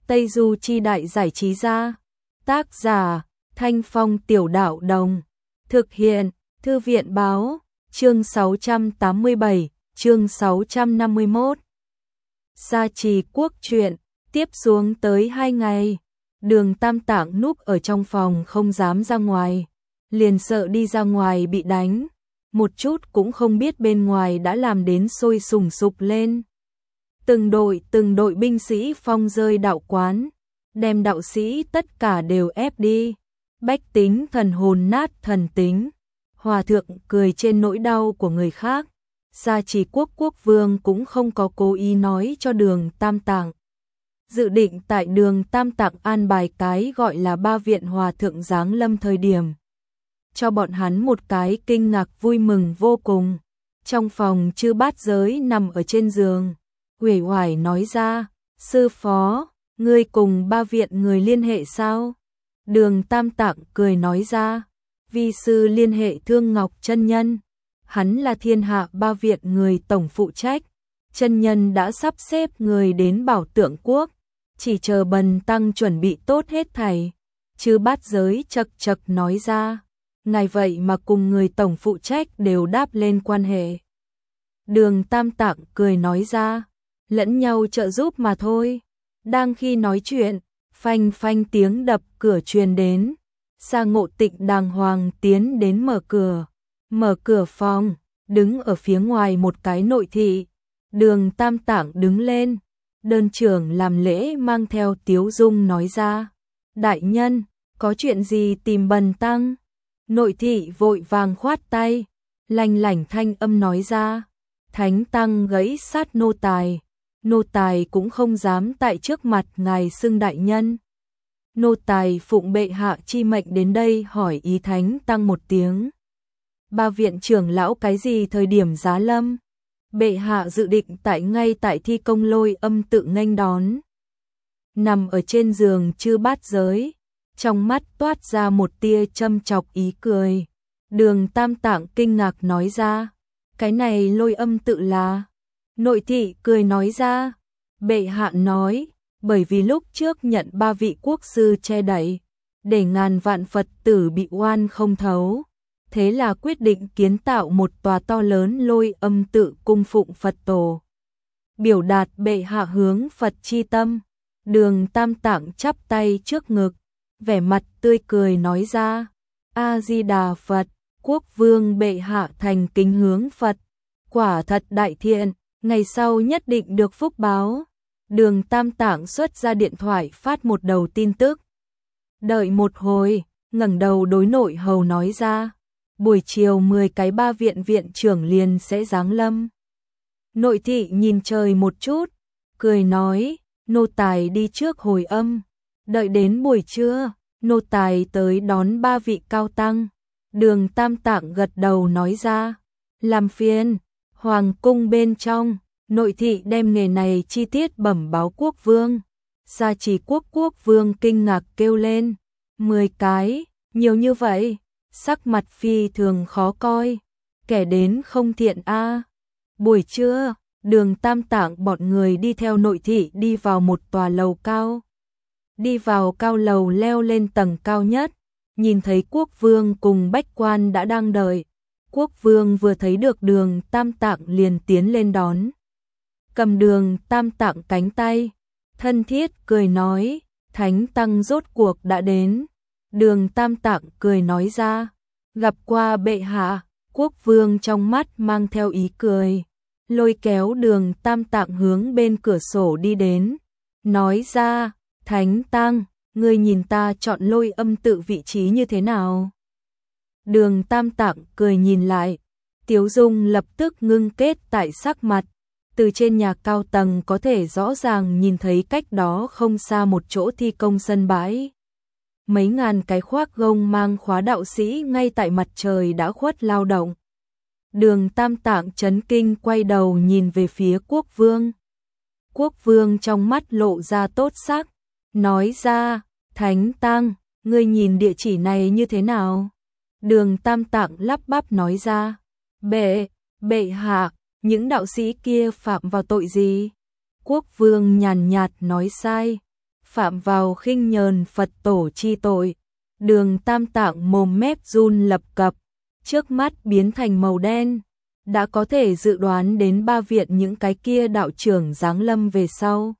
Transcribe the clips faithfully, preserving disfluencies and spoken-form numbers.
Tây Du Chi Đại Giải Trí Gia. Tác giả Thanh Phong Tiểu Đạo Đồng. Thực hiện Thư viện Báo. Chương sáu trăm tám mươi bảy, chương sáu trăm năm mươi mốt. Gia Trì Quốc truyện, tiếp xuống tới hai ngày. Đường Tam Tạng núp ở trong phòng không dám ra ngoài, liền sợ đi ra ngoài bị đánh, một chút cũng không biết bên ngoài đã làm đến sôi sùng sục lên. Từng đội từng đội binh sĩ phong rơi đạo quán, đem đạo sĩ tất cả đều ép đi. Bách tính thần hồn nát thần tính. Hòa thượng cười trên nỗi đau của người khác. Gia Trì Quốc quốc vương cũng không có cố ý nói cho Đường Tam Tạng. Dự định tại Đường Tam Tạng an bài cái gọi là ba viện hòa thượng giáng lâm thời điểm, cho bọn hắn một cái kinh ngạc vui mừng vô cùng. Trong phòng Chư Bát Giới nằm ở trên giường, uể oải nói ra, sư phó, ngươi cùng ba viện người liên hệ sao? Đường Tam Tạng cười nói ra, vi sư liên hệ Thương Ngọc chân nhân, hắn là thiên hạ ba viện người tổng phụ trách, chân nhân đã sắp xếp người đến Bảo Tượng Quốc, chỉ chờ Bần tăng chuẩn bị tốt hết thảy. Chư Bát Giới chậc chậc nói ra, ngài vậy mà cùng người tổng phụ trách đều đáp lên quan hệ. Đường Tam Tạng cười nói ra, lẫn nhau trợ giúp mà thôi. Đang khi nói chuyện, phanh phanh tiếng đập cửa truyền đến. Sa Ngộ Tịnh đàng hoàng tiến đến mở cửa. Mở cửa phòng, đứng ở phía ngoài một cái nội thị. Đường Tam Tạng đứng lên, đơn trưởng làm lễ mang theo tiếu dung nói ra, đại nhân, có chuyện gì tìm Bần tăng? Nội thị vội vàng khoát tay, lanh lảnh thanh âm nói ra, thánh tăng gãy sát nô tài, nô tài cũng không dám tại trước mặt ngài xưng đại nhân. Nô tài phụng bệ hạ chi mệnh đến đây hỏi ý thánh tăng một tiếng. Ba viện trưởng lão cái gì thời điểm giá lâm? Bệ hạ dự định tại ngay tại Thi Công Lôi Âm tự nghênh đón. Nằm ở trên giường Chư Bát Giới, trong mắt toát ra một tia châm chọc ý cười. Đường Tam Tạng kinh ngạc nói ra, cái này Lôi Âm tự là? Nội thị cười nói ra, bệ hạ nói, bởi vì lúc trước nhận ba vị quốc sư che đậy, để ngàn vạn Phật tử bị oan không thấu, thế là quyết định kiến tạo một tòa to lớn Lôi Âm tự cung phụng Phật tổ, biểu đạt bệ hạ hướng Phật chi tâm. Đường Tam Tạng chắp tay trước ngực, vẻ mặt tươi cười nói ra, A Di Đà Phật, quốc vương bệ hạ thành kính hướng Phật, quả thật đại thiện, ngày sau nhất định được phúc báo. Đường Tam Tạng xuất ra điện thoại phát một đầu tin tức. Đợi một hồi, ngẩng đầu đối nội hầu nói ra, buổi chiều mười cái ba viện viện trưởng liền sẽ giáng lâm. Nội thị nhìn trời một chút, cười nói, nô tài đi trước hồi âm, đợi đến buổi trưa, nô tài tới đón ba vị cao tăng. Đường Tam Tạng gật đầu nói ra, làm phiền. Hoàng cung bên trong, nội thị đem nghề này chi tiết bẩm báo quốc vương. Gia Trì Quốc quốc vương kinh ngạc kêu lên, mười cái, nhiều như vậy, sắc mặt phi thường khó coi, kẻ đến không thiện a. Buổi trưa, Đường Tam Tạng bọn người đi theo nội thị đi vào một tòa lầu cao. Đi vào cao lầu leo lên tầng cao nhất, nhìn thấy quốc vương cùng bách quan đã đang đợi. Quốc vương vừa thấy được Đường Tam Tạng liền tiến lên đón. Cầm Đường Tam Tạng cánh tay, thân thiết cười nói, thánh tăng rốt cuộc đã đến. Đường Tam Tạng cười nói ra, gặp qua bệ hạ. Quốc vương trong mắt mang theo ý cười, lôi kéo Đường Tam Tạng hướng bên cửa sổ đi đến, nói ra, thánh tăng, ngươi nhìn ta chọn Lôi Âm tự vị trí như thế nào? Đường Tam Tạng cười nhìn lại, tiếu dung lập tức ngưng kết tại sắc mặt. Từ trên nhà cao tầng có thể rõ ràng nhìn thấy cách đó không xa một chỗ thi công sân bãi. Mấy ngàn cái khoác gông mang khóa đạo sĩ ngay tại mặt trời đã khuất lao động. Đường Tam Tạng chấn kinh quay đầu nhìn về phía quốc vương. Quốc vương trong mắt lộ ra tốt sắc, nói ra, thánh tăng, ngươi nhìn địa chỉ này như thế nào? Đường Tam Tạng lắp bắp nói ra, bệ, bệ hạ, những đạo sĩ kia phạm vào tội gì? Quốc vương nhàn nhạt nói sai, phạm vào khinh nhờn Phật tổ chi tội. Đường Tam Tạng mồm mép run lập cập, trước mắt biến thành màu đen, đã có thể dự đoán đến ba viện những cái kia đạo trưởng giáng lâm về sau.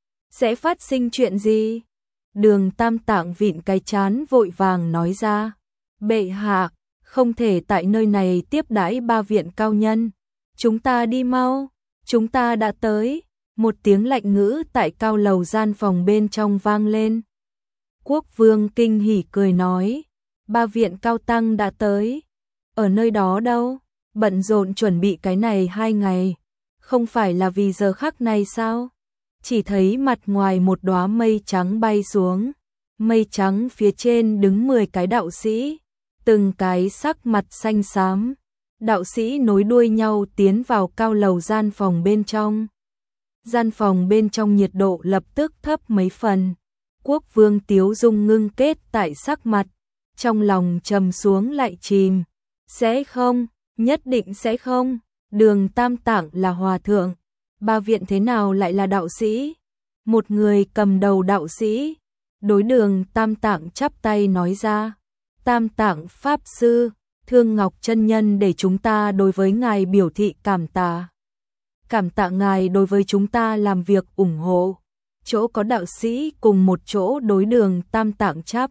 Sẽ phát sinh chuyện gì? Đường Tam Tạng vịn cái chán vội vàng nói ra, bệ hạ, không thể tại nơi này tiếp đãi ba viện cao nhân, chúng ta đi mau, chúng ta đã tới. Một tiếng lạnh ngữ tại cao lầu gian phòng bên trong vang lên. Quốc vương kinh hỉ cười nói, ba viện cao tăng đã tới. Ở nơi đó đâu? Bận rộn chuẩn bị cái này hai ngày. Không phải là vì giờ khắc này sao? Chỉ thấy mặt ngoài một đóa mây trắng bay xuống. Mây trắng phía trên đứng mười cái đạo sĩ. Từng cái sắc mặt xanh xám. Đạo sĩ nối đuôi nhau tiến vào cao lầu gian phòng bên trong. Gian phòng bên trong nhiệt độ lập tức thấp mấy phần. Quốc vương tiếu dung ngưng kết tại sắc mặt, trong lòng trầm xuống lại chìm. Sẽ không, nhất định sẽ không. Đường Tam Tạng là hòa thượng, ba viện thế nào lại là đạo sĩ? Một người cầm đầu đạo sĩ, đối Đường Tam Tạng chắp tay nói ra, Tam Tạng Pháp Sư, Thương Ngọc chân nhân để chúng ta đối với ngài biểu thị cảm tạ. Cảm tạ ngài đối với chúng ta làm việc ủng hộ. Chỗ có đạo sĩ cùng một chỗ đối Đường Tam Tạng chắp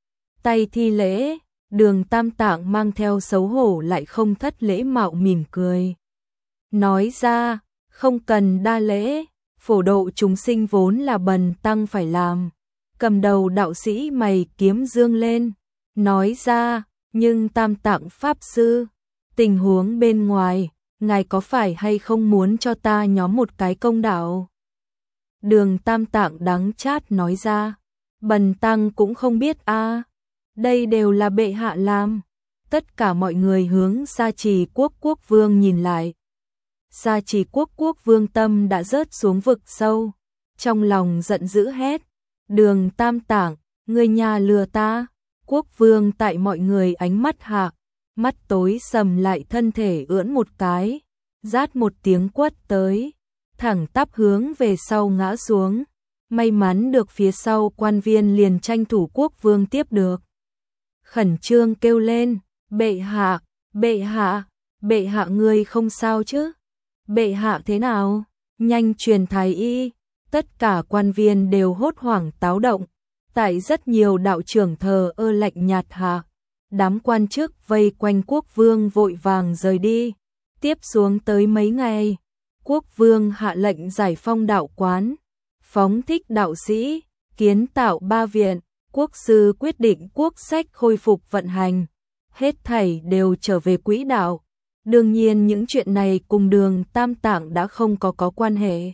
tay thi lễ. Đường Tam Tạng mang theo xấu hổ lại không thất lễ mạo mỉm cười. Nói ra, không cần đa lễ, phổ độ chúng sinh vốn là bần tăng phải làm. Cầm đầu đạo sĩ mày kiếm dương lên, nói ra, nhưng Tam Tạng Pháp Sư, tình huống bên ngoài, ngài có phải hay không muốn cho ta nhóm một cái công đạo? Đường Tam Tạng đắng chát nói ra, bần tăng cũng không biết a, đây đều là bệ hạ làm. Tất cả mọi người hướng Sa Trì Quốc quốc vương nhìn lại. Sa Trì Quốc quốc vương tâm đã rớt xuống vực sâu, trong lòng giận dữ hét, Đường Tam Tạng, ngươi nhà lừa ta. Quốc vương tại mọi người ánh mắt hạ, mắt tối sầm lại thân thể ưỡn một cái, rát một tiếng quất tới, thẳng tắp hướng về sau ngã xuống. May mắn được phía sau quan viên liền tranh thủ quốc vương tiếp được. Khẩn trương kêu lên, bệ hạ, bệ hạ, bệ hạ ngươi không sao chứ? Bệ hạ thế nào? Nhanh truyền thái y. Tất cả quan viên đều hốt hoảng táo động. Tại rất nhiều đạo trưởng thờ ơ lạnh nhạt hạ, đám quan chức vây quanh quốc vương vội vàng rời đi. Tiếp xuống tới mấy ngày, quốc vương hạ lệnh giải phong đạo quán, phóng thích đạo sĩ, kiến tạo ba viện. Quốc sư quyết định quốc sách khôi phục vận hành, hết thảy đều trở về quỹ đạo. Đương nhiên những chuyện này cùng Đường Tam Tạng đã không có có quan hệ.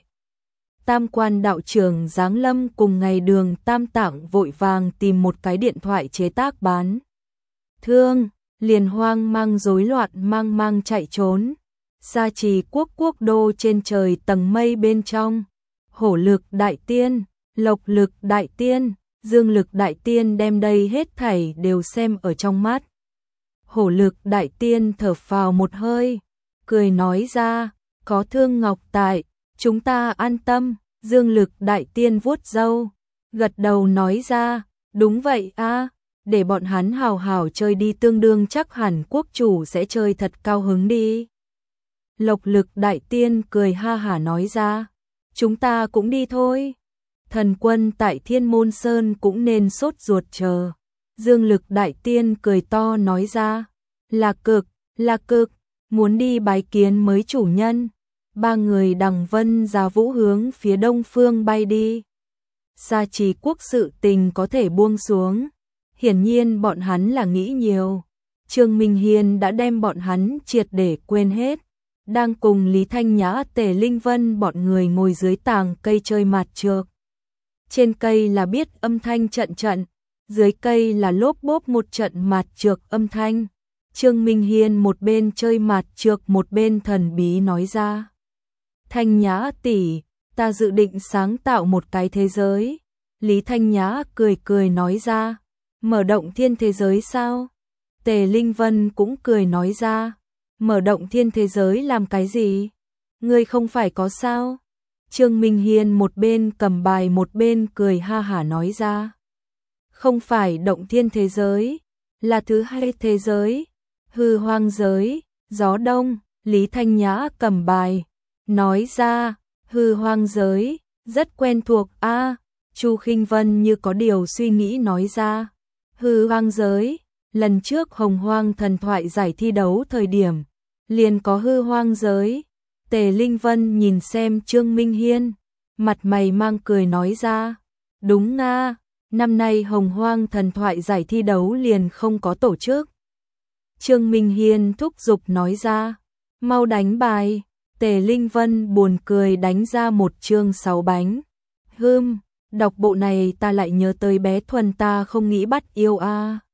Tam quan đạo trưởng giáng lâm cùng ngày, Đường Tam Tạng vội vàng tìm một cái điện thoại chế tác bán thương, liền hoang mang rối loạn mang mang chạy trốn. Sa Trì Quốc quốc đô trên trời tầng mây bên trong, Hổ Lực Đại Tiên, Lộc Lực Đại Tiên, Dương Lực Đại Tiên đem đây hết thảy đều xem ở trong mắt. Hổ Lực Đại Tiên thở phào một hơi, cười nói ra, có Thương Ngọc tại, chúng ta an tâm. Dương Lực Đại Tiên vuốt râu, gật đầu nói ra, đúng vậy a, để bọn hắn hào hào chơi đi, tương đương chắc hẳn quốc chủ sẽ chơi thật cao hứng đi. Lộc Lực Đại Tiên cười ha hả nói ra, chúng ta cũng đi thôi. Thần quân tại Thiên Môn Sơn cũng nên sốt ruột chờ. Dương Lực Đại Tiên cười to nói ra, là cực, là cực, muốn đi bái kiến mới chủ nhân. Ba người đằng vân giá vũ hướng phía đông phương bay đi. Sa Trì Quốc sự tình có thể buông xuống. Hiển nhiên bọn hắn là nghĩ nhiều. Trương Minh Hiên đã đem bọn hắn triệt để quên hết. Đang cùng Lý Thanh Nhã, Tề Linh Vân bọn người ngồi dưới tàng cây chơi mạt trược. Trên cây là biết âm thanh trận trận, dưới cây là lốp bốp một trận mạt trược âm thanh. Trương Minh Hiên một bên chơi mạt trược một bên thần bí nói ra, Thanh Nhã tỷ, ta dự định sáng tạo một cái thế giới. Lý Thanh Nhã cười cười nói ra, mở động thiên thế giới sao? Tề Linh Vân cũng cười nói ra, mở động thiên thế giới làm cái gì? Ngươi không phải có sao? Trương Minh Hiên một bên cầm bài một bên cười ha hả nói ra. Không phải động thiên thế giới, là thứ hai thế giới, hư hoang giới, gió đông. Lý Thanh Nhã cầm bài, nói ra, hư hoang giới, rất quen thuộc a. Chu Khinh Vân như có điều suy nghĩ nói ra, hư hoang giới, lần trước Hồng Hoang thần thoại giải thi đấu thời điểm, liền có hư hoang giới. Tề Linh Vân nhìn xem Trương Minh Hiên, mặt mày mang cười nói ra, đúng nga, năm nay Hồng Hoang thần thoại giải thi đấu liền không có tổ chức. Trương Minh Hiên thúc giục nói ra, mau đánh bài. Tề Linh Vân buồn cười đánh ra một chương sáu bánh. Hừm, đọc bộ này ta lại nhớ tới bé Thuần ta không nghĩ bắt yêu a.